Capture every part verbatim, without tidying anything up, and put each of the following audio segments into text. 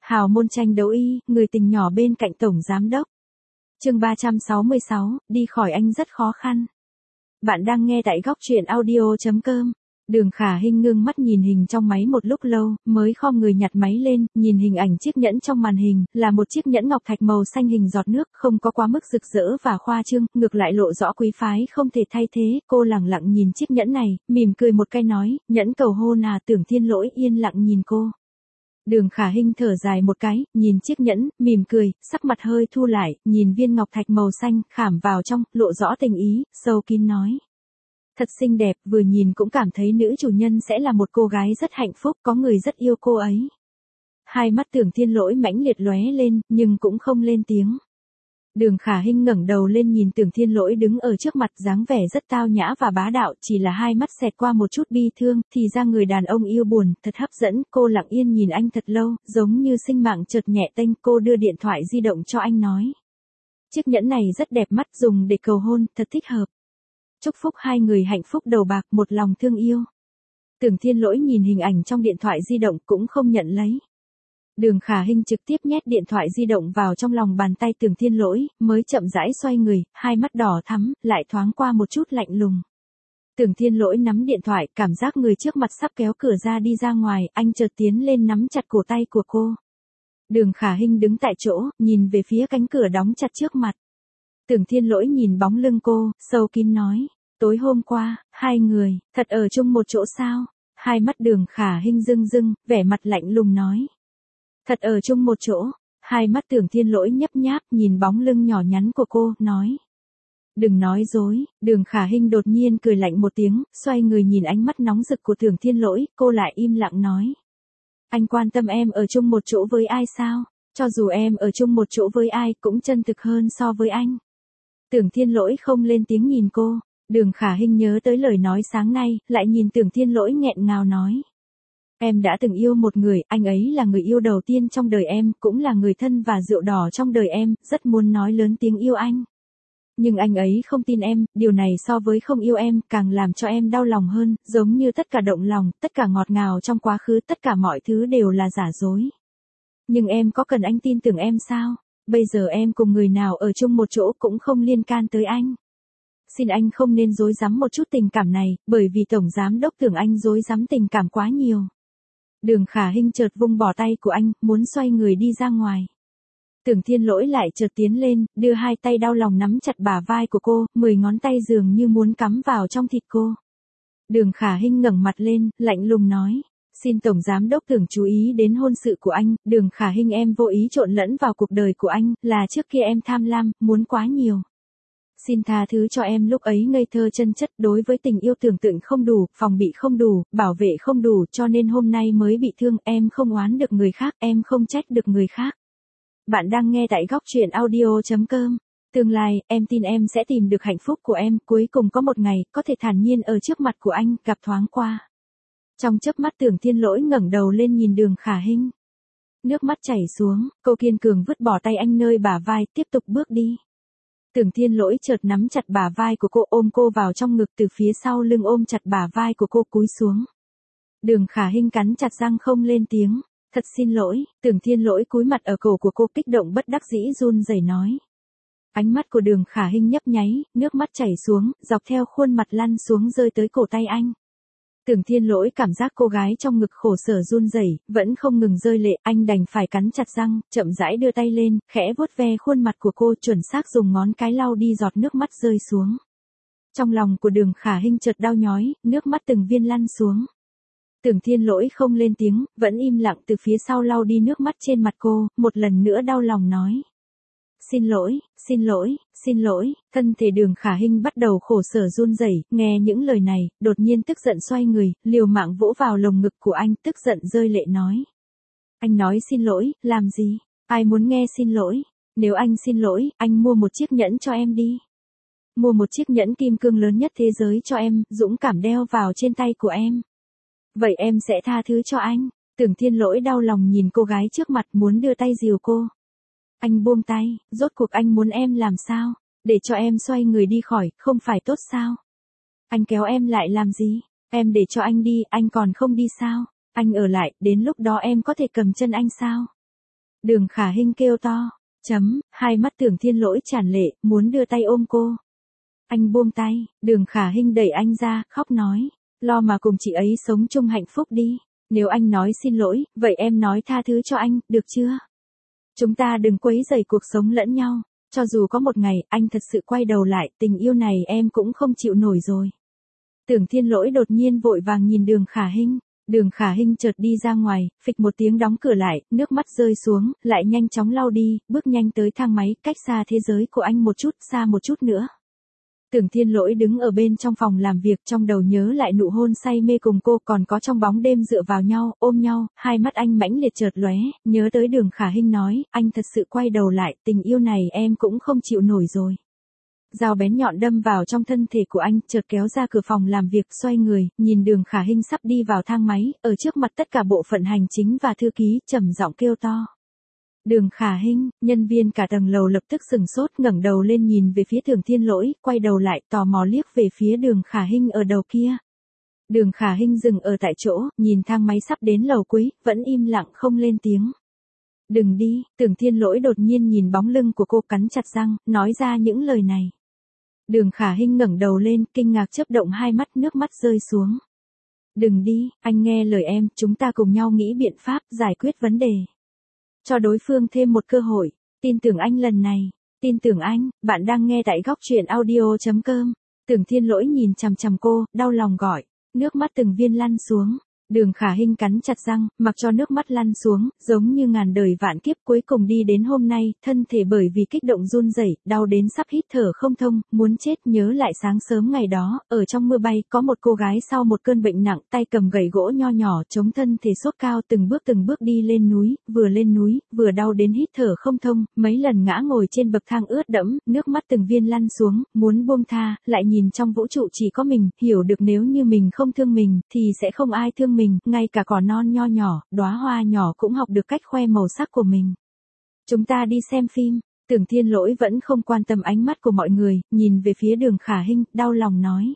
Hào môn tranh đấu y, người tình nhỏ bên cạnh tổng giám đốc. Chương ba trăm sáu mươi sáu, đi khỏi anh rất khó khăn. Bạn đang nghe tại góc truyện audio chấm com. Đường Khả Hinh ngưng mắt nhìn hình trong máy một lúc lâu, mới khom người nhặt máy lên, nhìn hình ảnh chiếc nhẫn trong màn hình, là một chiếc nhẫn ngọc thạch màu xanh hình giọt nước, không có quá mức rực rỡ và khoa trương, ngược lại lộ rõ quý phái không thể thay thế. Cô lẳng lặng nhìn chiếc nhẫn này, mỉm cười một cái nói, nhẫn cầu hôn à. Tưởng Thiên Lỗi yên lặng nhìn cô. Đường Khả Hinh thở dài một cái, nhìn chiếc nhẫn, mỉm cười, sắc mặt hơi thu lại, nhìn viên ngọc thạch màu xanh, khảm vào trong, lộ rõ tình ý, sâu kín nói. Thật xinh đẹp, vừa nhìn cũng cảm thấy nữ chủ nhân sẽ là một cô gái rất hạnh phúc, có người rất yêu cô ấy. Hai mắt Tưởng Thiên Lỗi mãnh liệt lóe lên, nhưng cũng không lên tiếng. Đường Khả Hinh ngẩng đầu lên nhìn Tưởng Thiên Lỗi đứng ở trước mặt, dáng vẻ rất tao nhã và bá đạo, chỉ là hai mắt xẹt qua một chút bi thương, thì ra người đàn ông yêu buồn, thật hấp dẫn. Cô lặng yên nhìn anh thật lâu, giống như sinh mạng chợt nhẹ tênh. Cô đưa điện thoại di động cho anh nói. Chiếc nhẫn này rất đẹp mắt, dùng để cầu hôn, thật thích hợp. Chúc phúc hai người hạnh phúc đầu bạc, một lòng thương yêu. Tưởng Thiên Lỗi nhìn hình ảnh trong điện thoại di động cũng không nhận lấy. Đường Khả Hinh trực tiếp nhét điện thoại di động vào trong lòng bàn tay Tưởng Thiên Lỗi, mới chậm rãi xoay người, hai mắt đỏ thắm, lại thoáng qua một chút lạnh lùng. Tưởng Thiên Lỗi nắm điện thoại, cảm giác người trước mặt sắp kéo cửa ra đi ra ngoài, anh chợt tiến lên nắm chặt cổ tay của cô. Đường Khả Hinh đứng tại chỗ, nhìn về phía cánh cửa đóng chặt trước mặt. Tưởng Thiên Lỗi nhìn bóng lưng cô, sâu kín nói, tối hôm qua, hai người, thật ở chung một chỗ sao? Hai mắt Đường Khả Hinh rưng rưng, vẻ mặt lạnh lùng nói. Thật ở chung một chỗ, hai mắt Tưởng Thiên Lỗi nhấp nháp, nhìn bóng lưng nhỏ nhắn của cô, nói. Đừng nói dối. Đường Khả Hinh đột nhiên cười lạnh một tiếng, xoay người nhìn ánh mắt nóng rực của Tưởng Thiên Lỗi, cô lại im lặng nói. Anh quan tâm em ở chung một chỗ với ai sao? Cho dù em ở chung một chỗ với ai cũng chân thực hơn so với anh. Tưởng Thiên Lỗi không lên tiếng nhìn cô. Đường Khả Hinh nhớ tới lời nói sáng nay, lại nhìn Tưởng Thiên Lỗi nghẹn ngào nói. Em đã từng yêu một người, anh ấy là người yêu đầu tiên trong đời em, cũng là người thân và rượu đỏ trong đời em, rất muốn nói lớn tiếng yêu anh. Nhưng anh ấy không tin em, điều này so với không yêu em, càng làm cho em đau lòng hơn, giống như tất cả động lòng, tất cả ngọt ngào trong quá khứ, tất cả mọi thứ đều là giả dối. Nhưng em có cần anh tin tưởng em sao? Bây giờ em cùng người nào ở chung một chỗ cũng không liên can tới anh. Xin anh không nên dối rắm một chút tình cảm này, bởi vì Tổng Giám Đốc tưởng anh dối rắm tình cảm quá nhiều. Đường Khả Hinh chợt vung bỏ tay của anh, muốn xoay người đi ra ngoài. Tưởng Thiên Lỗi lại chợt tiến lên, đưa hai tay đau lòng nắm chặt bả vai của cô, mười ngón tay dường như muốn cắm vào trong thịt cô. Đường Khả Hinh ngẩng mặt lên, lạnh lùng nói. Xin Tổng Giám Đốc tưởng chú ý đến hôn sự của anh, Đường Khả Hinh em vô ý trộn lẫn vào cuộc đời của anh, là trước kia em tham lam, muốn quá nhiều. Xin tha thứ cho em lúc ấy ngây thơ chân chất, đối với tình yêu tưởng tượng không đủ, phòng bị không đủ, bảo vệ không đủ, cho nên hôm nay mới bị thương. Em không oán được người khác, em không trách được người khác. Bạn đang nghe tại góc truyện audio chấm com. Tương lai, em tin em sẽ tìm được hạnh phúc của em, cuối cùng có một ngày, có thể thản nhiên ở trước mặt của anh, gặp thoáng qua. Trong chớp mắt Tưởng Thiên Lỗi ngẩng đầu lên nhìn Đường Khả Hinh. Nước mắt chảy xuống, cô kiên cường vứt bỏ tay anh nơi bả vai, tiếp tục bước đi. Tưởng Thiên Lỗi chợt nắm chặt bả vai của cô, ôm cô vào trong ngực, từ phía sau lưng ôm chặt bả vai của cô, cúi xuống. Đường Khả Hinh cắn chặt răng không lên tiếng. Thật xin lỗi. Tưởng Thiên Lỗi cúi mặt ở cổ của cô, kích động bất đắc dĩ run rẩy nói. Ánh mắt của Đường Khả Hinh nhấp nháy, nước mắt chảy xuống, dọc theo khuôn mặt lăn xuống rơi tới cổ tay anh. Tưởng Thiên Lỗi cảm giác cô gái trong ngực khổ sở run rẩy, vẫn không ngừng rơi lệ, anh đành phải cắn chặt răng, chậm rãi đưa tay lên, khẽ vuốt ve khuôn mặt của cô, chuẩn xác dùng ngón cái lau đi giọt nước mắt rơi xuống. Trong lòng của Đường Khả Hinh chợt đau nhói, nước mắt từng viên lăn xuống. Tưởng Thiên Lỗi không lên tiếng, vẫn im lặng từ phía sau lau đi nước mắt trên mặt cô, một lần nữa đau lòng nói. Xin lỗi, xin lỗi, xin lỗi. Thân thể Đường Khả Hinh bắt đầu khổ sở run rẩy, nghe những lời này, đột nhiên tức giận xoay người, liều mạng vỗ vào lồng ngực của anh, tức giận rơi lệ nói. Anh nói xin lỗi, làm gì? Ai muốn nghe xin lỗi? Nếu anh xin lỗi, anh mua một chiếc nhẫn cho em đi. Mua một chiếc nhẫn kim cương lớn nhất thế giới cho em, dũng cảm đeo vào trên tay của em. Vậy em sẽ tha thứ cho anh. Tưởng Thiên Lỗi đau lòng nhìn cô gái trước mặt, muốn đưa tay dìu cô. Anh buông tay, rốt cuộc anh muốn em làm sao? Để cho em xoay người đi khỏi, không phải tốt sao? Anh kéo em lại làm gì? Em để cho anh đi, anh còn không đi sao? Anh ở lại, đến lúc đó em có thể cầm chân anh sao? Đường Khả Hinh kêu to. Chấm, hai mắt Tưởng Thiên Lỗi tràn lệ, muốn đưa tay ôm cô. Anh buông tay, Đường Khả Hinh đẩy anh ra, khóc nói. Lo mà cùng chị ấy sống chung hạnh phúc đi. Nếu anh nói xin lỗi, vậy em nói tha thứ cho anh, được chưa? Chúng ta đừng quấy rầy cuộc sống lẫn nhau. Cho dù có một ngày, anh thật sự quay đầu lại, tình yêu này em cũng không chịu nổi rồi. Tưởng Thiên Lỗi đột nhiên vội vàng nhìn Đường Khả Hinh. Đường Khả Hinh chợt đi ra ngoài, phịch một tiếng đóng cửa lại, nước mắt rơi xuống, lại nhanh chóng lau đi, bước nhanh tới thang máy, cách xa thế giới của anh một chút, xa một chút nữa. Tưởng Thiên Lỗi đứng ở bên trong phòng làm việc, trong đầu nhớ lại nụ hôn say mê cùng cô, còn có trong bóng đêm dựa vào nhau, ôm nhau, hai mắt anh mãnh liệt chợt lóe, nhớ tới Đường Khả Hinh nói, anh thật sự quay đầu lại, tình yêu này em cũng không chịu nổi rồi. Dao bén nhọn đâm vào trong thân thể của anh, chợt kéo ra cửa phòng làm việc, xoay người, nhìn Đường Khả Hinh sắp đi vào thang máy, ở trước mặt tất cả bộ phận hành chính và thư ký, trầm giọng kêu to. Đường Khả Hinh, nhân viên cả tầng lầu lập tức sừng sốt, ngẩng đầu lên nhìn về phía Tưởng Thiên Lỗi, quay đầu lại, tò mò liếc về phía Đường Khả Hinh ở đầu kia. Đường Khả Hinh dừng ở tại chỗ, nhìn thang máy sắp đến lầu cuối, vẫn im lặng không lên tiếng. Đừng đi, Tưởng Thiên Lỗi đột nhiên nhìn bóng lưng của cô, cắn chặt răng, nói ra những lời này. Đường Khả Hinh ngẩng đầu lên, kinh ngạc chớp động hai mắt, nước mắt rơi xuống. Đừng đi, anh nghe lời em, chúng ta cùng nhau nghĩ biện pháp, giải quyết vấn đề. Cho đối phương thêm một cơ hội, tin tưởng anh lần này, tin tưởng anh, bạn đang nghe tại góc truyện audio.com. Tưởng Thiên Lỗi nhìn chằm chằm cô, đau lòng gọi, nước mắt từng viên lăn xuống. Đường Khả Hinh cắn chặt răng, mặc cho nước mắt lăn xuống, giống như ngàn đời vạn kiếp cuối cùng đi đến hôm nay, thân thể bởi vì kích động run rẩy, đau đến sắp hít thở không thông, muốn chết. Nhớ lại sáng sớm ngày đó, ở trong mưa bay, có một cô gái sau một cơn bệnh nặng, tay cầm gậy gỗ nho nhỏ, chống thân thể sốt cao, từng bước từng bước đi lên núi, vừa lên núi, vừa đau đến hít thở không thông, mấy lần ngã ngồi trên bậc thang ướt đẫm, nước mắt từng viên lăn xuống, muốn buông tha, lại nhìn trong vũ trụ chỉ có mình, hiểu được nếu như mình không thương mình, thì sẽ không ai thương mình, ngay cả cỏ non nho nhỏ, đóa hoa nhỏ cũng học được cách khoe màu sắc của mình. Chúng ta đi xem phim. Tưởng Thiên Lỗi vẫn không quan tâm ánh mắt của mọi người, nhìn về phía Đường Khả Hinh, đau lòng nói.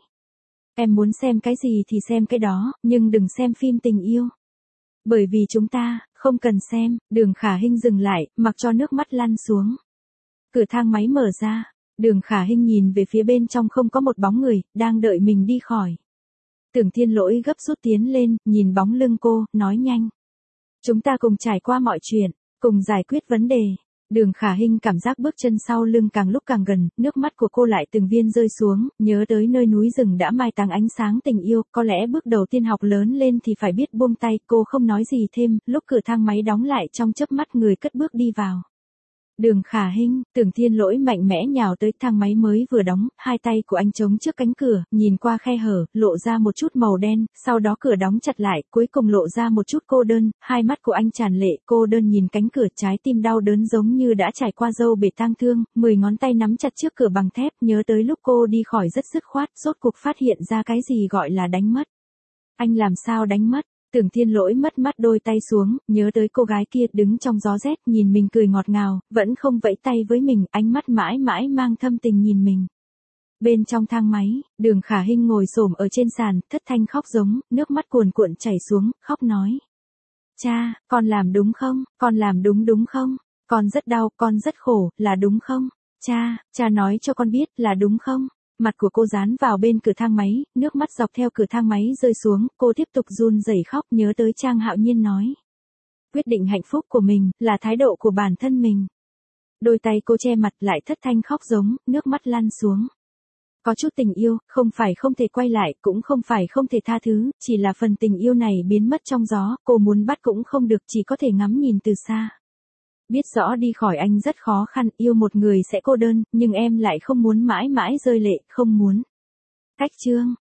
Em muốn xem cái gì thì xem cái đó, nhưng đừng xem phim tình yêu. Bởi vì chúng ta, không cần xem. Đường Khả Hinh dừng lại, mặc cho nước mắt lăn xuống. Cửa thang máy mở ra, Đường Khả Hinh nhìn về phía bên trong không có một bóng người, đang đợi mình đi khỏi. Tưởng Thiên Lỗi gấp rút tiến lên, nhìn bóng lưng cô, nói nhanh. Chúng ta cùng trải qua mọi chuyện, cùng giải quyết vấn đề. Đường Khả Hinh cảm giác bước chân sau lưng càng lúc càng gần, nước mắt của cô lại từng viên rơi xuống, nhớ tới nơi núi rừng đã mai táng ánh sáng tình yêu, có lẽ bước đầu tiên học lớn lên thì phải biết buông tay, cô không nói gì thêm, lúc cửa thang máy đóng lại trong chớp mắt người cất bước đi vào. Đường Khả Hinh, Tưởng Thiên Lỗi mạnh mẽ nhào tới thang máy mới vừa đóng, hai tay của anh chống trước cánh cửa, nhìn qua khe hở, lộ ra một chút màu đen, sau đó cửa đóng chặt lại, cuối cùng lộ ra một chút cô đơn, hai mắt của anh tràn lệ, cô đơn nhìn cánh cửa, trái tim đau đớn giống như đã trải qua dâu bể tang thương, mười ngón tay nắm chặt trước cửa bằng thép, nhớ tới lúc cô đi khỏi rất dứt khoát, rốt cuộc phát hiện ra cái gì gọi là đánh mất. Anh làm sao đánh mất? Tưởng Thiên Lỗi mất mắt đôi tay xuống, nhớ tới cô gái kia đứng trong gió rét, nhìn mình cười ngọt ngào, vẫn không vẫy tay với mình, ánh mắt mãi mãi mang thâm tình nhìn mình. Bên trong thang máy, Đường Khả Hinh ngồi xổm ở trên sàn, thất thanh khóc giống, nước mắt cuồn cuộn chảy xuống, khóc nói. Cha, con làm đúng không? Con làm đúng đúng không? Con rất đau, con rất khổ, là đúng không? Cha, cha nói cho con biết, là đúng không? Mặt của cô dán vào bên cửa thang máy, nước mắt dọc theo cửa thang máy rơi xuống, cô tiếp tục run rẩy khóc, nhớ tới Trang Hạo Nhiên nói. Quyết định hạnh phúc của mình, là thái độ của bản thân mình. Đôi tay cô che mặt lại thất thanh khóc giống, nước mắt lăn xuống. Có chút tình yêu, không phải không thể quay lại, cũng không phải không thể tha thứ, chỉ là phần tình yêu này biến mất trong gió, cô muốn bắt cũng không được, chỉ có thể ngắm nhìn từ xa. Biết rõ đi khỏi anh rất khó khăn, yêu một người sẽ cô đơn, nhưng em lại không muốn mãi mãi rơi lệ, không muốn. Cách chương.